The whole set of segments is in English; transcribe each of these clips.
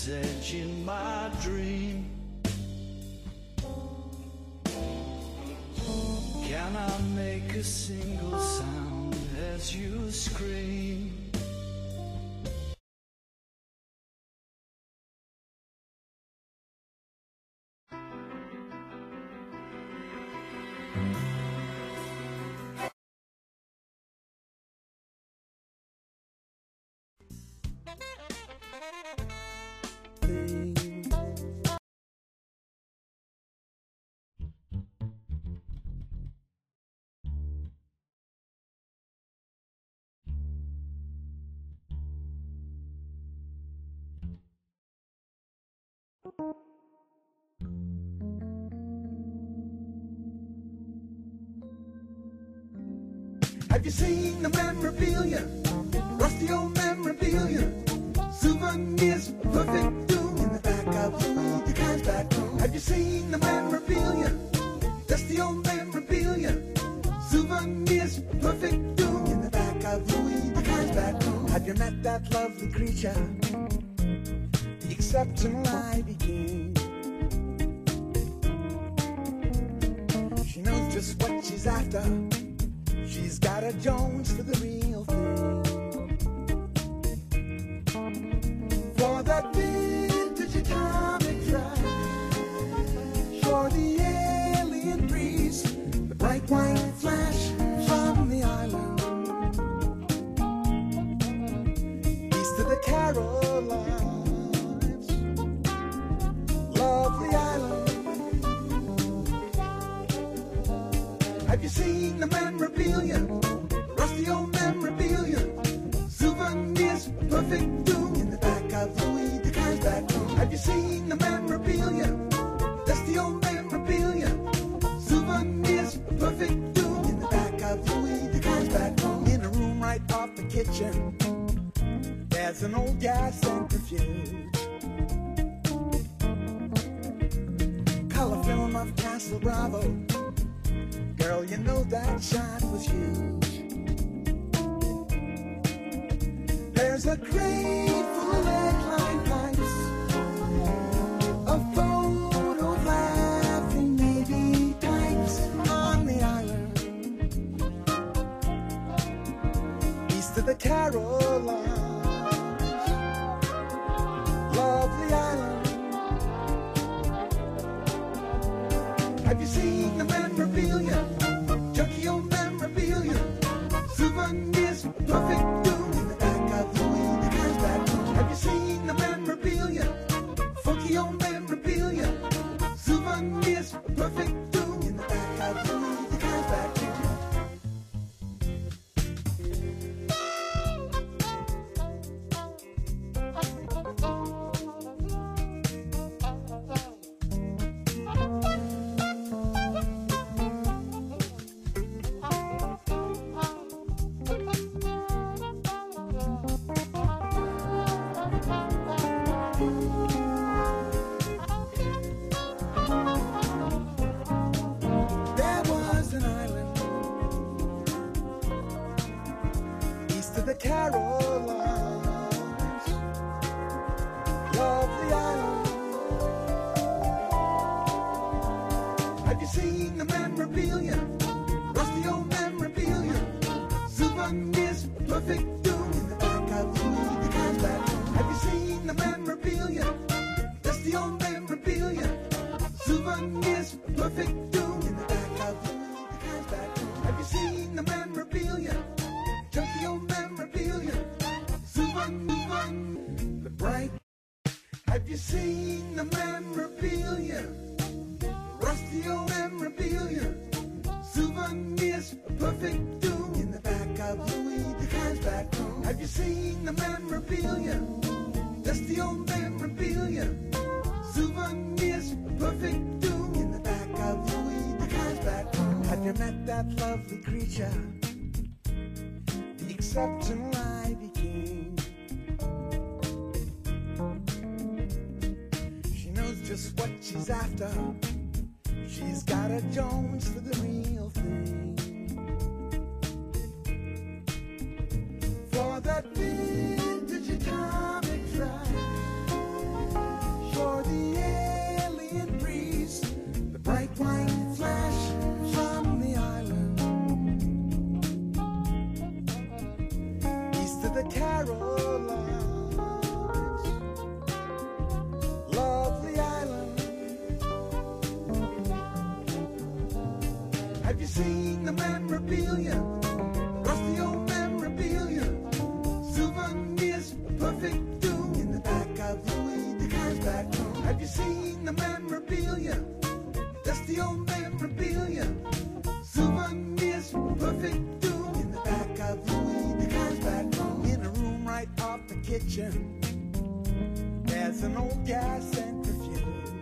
knife's edge in my dream. Can I make a single sound as you scream? Have you seen the memorabilia? Rusty old memorabilia. Souvenirs, perfect doom in the back of Louis DeCan's back room. Have you seen the memorabilia? Dusty old memorabilia. Souvenirs, perfect doom in the back of Louis DeCan's back room. Have you met that lovely creature? The exceptional Ivy King. She knows just what she's after. She's got a Jones for the real thing. For that vintage atomic drive, for the alien breeze, the bright white flash from the island, east of the Carolines, lovely island. Have you seen the memorabilia? Rusty old memorabilia. Souvenirs, perfect doom in the back of Louis DeCan's back room. Have you seen the memorabilia? Dusty old memorabilia. Souvenirs, perfect doom in the back of Louis DeCan's back room. In a room right off the kitchen, there's an old gas centrifuge. Color film of Castle Bravo. Girl, you know that shot was huge. There's a crate full of lead-lined pipes, a photo of laughing Navy types on the island, east of the Carolines, lovely island. Have you seen the memorabilia? Junky old memorabilia. Souvenirs, perfect doom in the back of Louis DeCan's back room. Have you seen the memorabilia? Funky old memorabilia. Souvenirs, perfect doom in the back of Louis DeCan's back room. The Carolines, lovely island. Have you seen the memorabilia? Rusty old memorabilia. Souvenirs, perfect doom in the back of Louis DeCan's back room. Have you seen the memorabilia? Dusty old memorabilia. Souvenirs, perfect doom in the back of Louis DeCan's back room. Have you seen the memorabilia? Junky old memorabilia, the bright. Have you seen the memorabilia? Rusty old memorabilia. Souvenirs, perfect doom in the back of Louis DeCan's back room. Have you seen the memorabilia? Dusty old memorabilia. Souvenirs, perfect doom in the back of Louis DeCan's back room. Have you met that lovely creature? Exceptional Ivy King. She knows just what she's after. She's got a Jones for the real thing. For that vintage atomic drive, Carolines, lovely island. Have you seen the memorabilia, rusty old memorabilia, souvenirs, perfect doom in the back of Louis DeCar's back room? Have you seen the memorabilia, dusty old memorabilia, souvenirs, perfect doom in the back of Louis DeCar's back room? In a room right off the kitchen, there's an old gas centrifuge.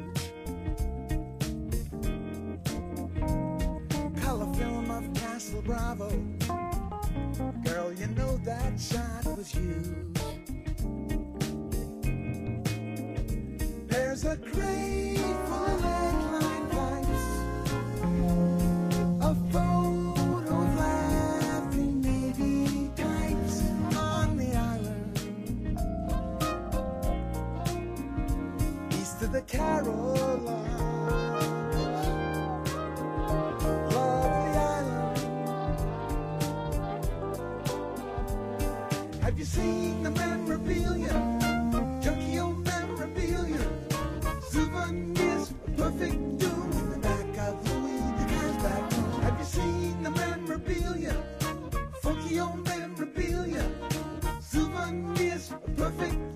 Color film of Castle Bravo, girl, you know that shot was you. There's a crate full of landline pipes, a photo of laughing Navy types on the island east of the Carolines. Lovely island. Have you seen the memorabilia, junky old memorabilia, souvenirs, perfect doom in the back of Louis DeCar's back room? Have you seen the memorabilia, funky old memorabilia, souvenirs, perfect